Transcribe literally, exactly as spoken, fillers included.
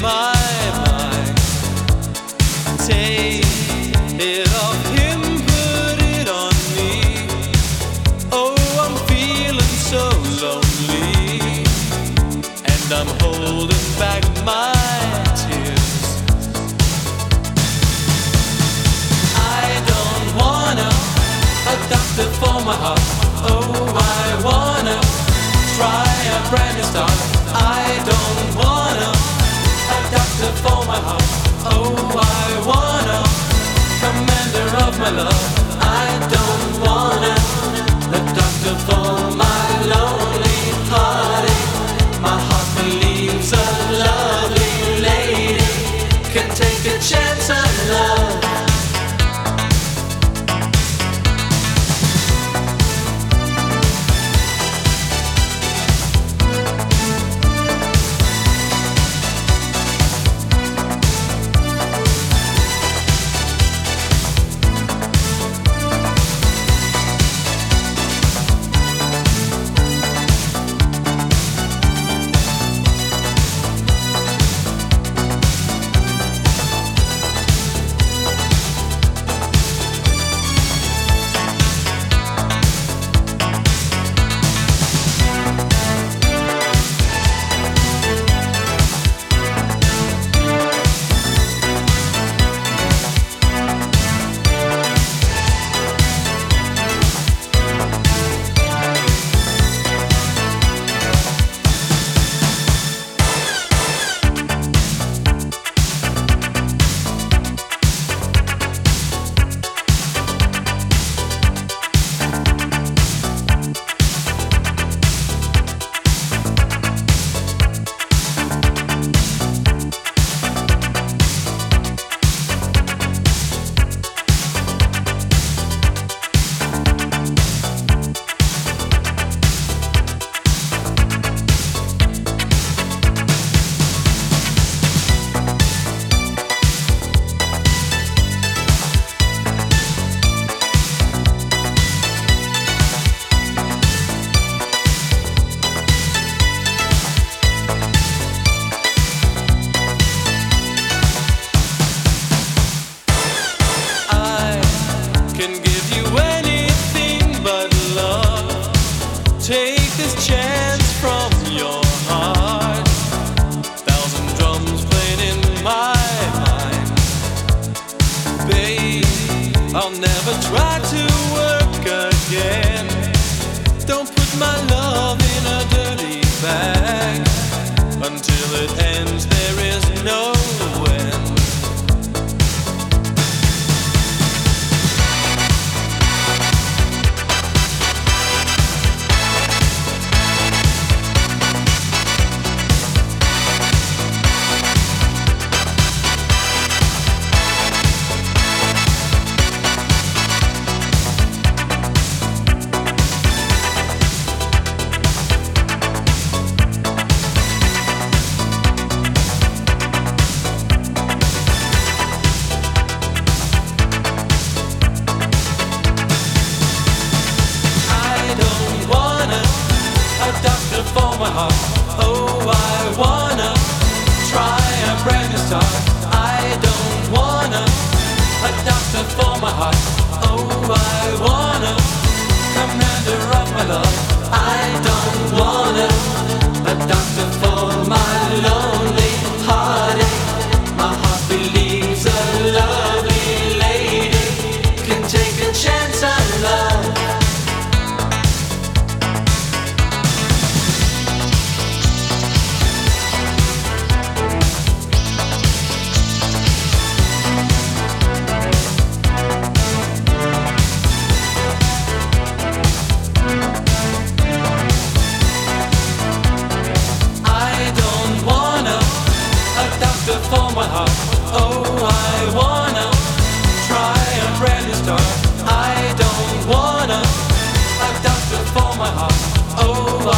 my mind. Take it off him, put it on me. Oh, I'm feeling so lonely, and I'm holding back my tears. I don't wanna a doctor for my heart. Oh, I wanna try a brand new start. I don't wanna a doctor for my heart. Oh, I wanna commander of my love. I don't wanna a doctor for my lonely heartache. My heart believes a lovely lady can take a chance on love. Take this chance from your heart. Thousand drums playing in my mind. Babe, I'll never try to work again. Don't put my love in a dirty bag. Until it ends, there is no end. For my heart, oh, I wanna try a brand new start. I don't wanna a doctor for my heart. Oh, I wanna commander of my love. I don't wanna a doctor for my lonely heartache. My heart believes a lovely lady can take a chance on love. For my heart, oh, I wanna try a brand new start. I don't wanna a doctor for my heart. Oh,